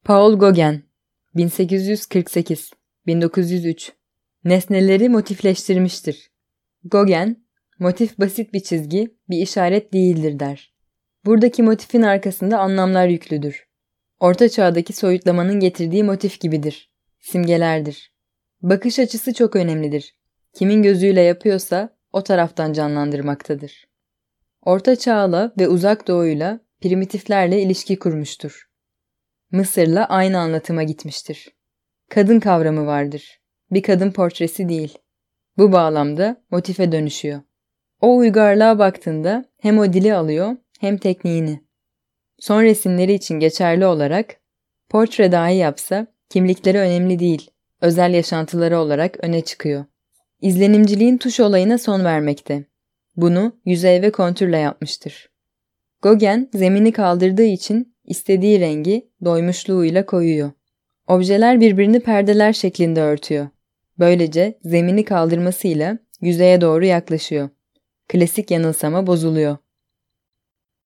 Paul Gauguin 1848-1903 nesneleri motifleştirmiştir. Gauguin, motif basit bir çizgi, bir işaret değildir der. Buradaki motifin arkasında anlamlar yüklüdür. Orta çağdaki soyutlamanın getirdiği motif gibidir. Simgelerdir. Bakış açısı çok önemlidir. Kimin gözüyle yapıyorsa o taraftan canlandırmaktadır. Orta Çağ'la ve Uzak Doğu'yla, primitiflerle ilişki kurmuştur. Mısır'la aynı anlatıma gitmiştir. Kadın kavramı vardır. Bir kadın portresi değil. Bu bağlamda motife dönüşüyor. O uygarlığa baktığında hem o dili alıyor hem tekniğini. Son resimleri için geçerli olarak portre dahi yapsa kimlikleri önemli değil, özel yaşantıları olarak öne çıkıyor. İzlenimciliğin tuş olayına son vermekte. Bunu yüzey ve kontürle yapmıştır. Gauguin zemini kaldırdığı için istediği rengi doymuşluğuyla koyuyor. Objeler birbirini perdeler şeklinde örtüyor. Böylece zemini kaldırmasıyla yüzeye doğru yaklaşıyor. Klasik yanılsama bozuluyor.